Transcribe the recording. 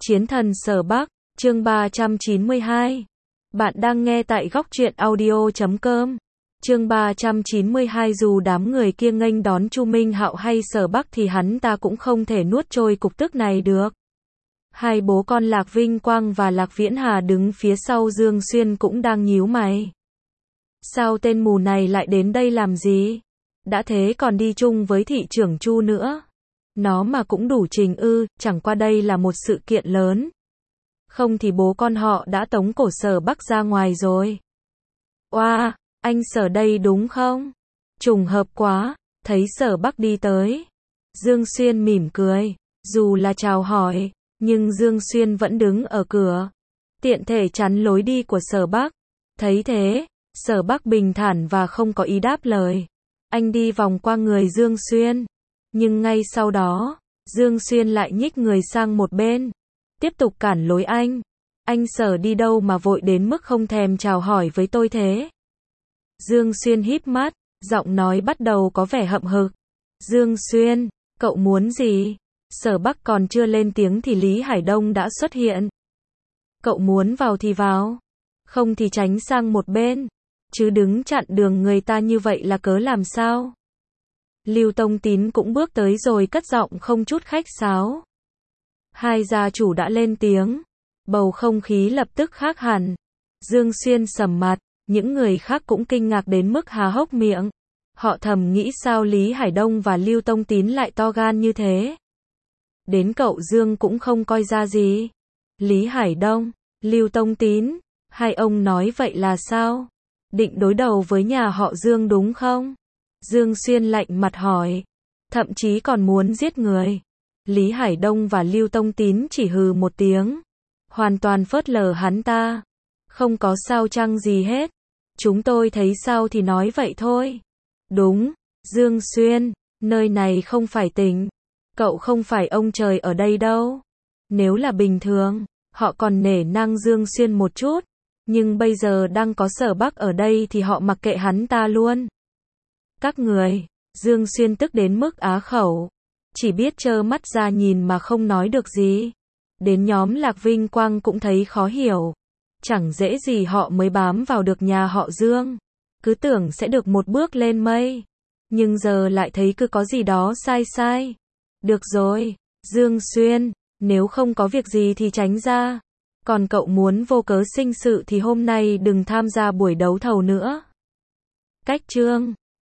Chiến thần Sở Bắc, chương 392. Bạn đang nghe tại góc truyện audio.com. Chương 392. Dù đám người kia nghênh đón Chu Minh Hạo hay Sở Bắc thì hắn ta cũng không thể nuốt trôi cục tức này được. Hai bố con Lạc Vinh Quang và Lạc Viễn Hà đứng phía sau Dương Xuyên cũng đang nhíu mày. Sao tên mù này lại đến đây làm gì? Đã thế còn đi chung với thị trưởng Chu nữa. Nó mà cũng đủ trình ư, chẳng qua đây là một sự kiện lớn. Không thì bố con họ đã tống cổ Sở Bắc ra ngoài rồi. Oa, anh Sở đây đúng không? Trùng hợp quá, thấy Sở Bắc đi tới. Dương Xuyên mỉm cười, dù là chào hỏi, nhưng Dương Xuyên vẫn đứng ở cửa, tiện thể chắn lối đi của Sở Bắc. Thấy thế, Sở Bắc bình thản và không có ý đáp lời. Anh đi vòng qua người Dương Xuyên. Nhưng ngay sau đó, Dương Xuyên lại nhích người sang một bên, tiếp tục cản lối anh. Anh Sở đi đâu mà vội đến mức không thèm chào hỏi với tôi thế? Dương Xuyên híp mắt, giọng nói bắt đầu có vẻ hậm hực. Dương Xuyên, cậu muốn gì? Sở Bắc còn chưa lên tiếng thì Lý Hải Đông đã xuất hiện. Cậu muốn vào thì vào, không thì tránh sang một bên, chứ đứng chặn đường người ta như vậy là cớ làm sao? Lưu Tông Tín cũng bước tới rồi cất giọng không chút khách sáo. Hai gia chủ đã lên tiếng, bầu không khí lập tức khác hẳn. Dương Xuyên sầm mặt, những người khác cũng kinh ngạc đến mức há hốc miệng. Họ thầm nghĩ sao Lý Hải Đông và Lưu Tông Tín lại to gan như thế. Đến cậu Dương cũng không coi ra gì. Lý Hải Đông, Lưu Tông Tín, hai ông nói vậy là sao? Định đối đầu với nhà họ Dương đúng không? Dương Xuyên lạnh mặt hỏi, thậm chí còn muốn giết người. Lý Hải Đông và Lưu Tông Tín chỉ hừ một tiếng, hoàn toàn phớt lờ hắn ta. Không có sao chăng gì hết. Chúng tôi thấy sao thì nói vậy thôi. Đúng, Dương Xuyên, nơi này không phải tỉnh. Cậu không phải ông trời ở đây đâu. Nếu là bình thường, họ còn nể nang Dương Xuyên một chút. Nhưng bây giờ đang có Sở Bắc ở đây thì họ mặc kệ hắn ta luôn. Các người, Dương Xuyên tức đến mức á khẩu, chỉ biết trơ mắt ra nhìn mà không nói được gì. Đến nhóm Lạc Vinh Quang cũng thấy khó hiểu. Chẳng dễ gì họ mới bám vào được nhà họ Dương. Cứ tưởng sẽ được một bước lên mây. Nhưng giờ lại thấy cứ có gì đó sai sai. Được rồi, Dương Xuyên, nếu không có việc gì thì tránh ra. Còn cậu muốn vô cớ sinh sự thì hôm nay đừng tham gia buổi đấu thầu nữa. Cách chương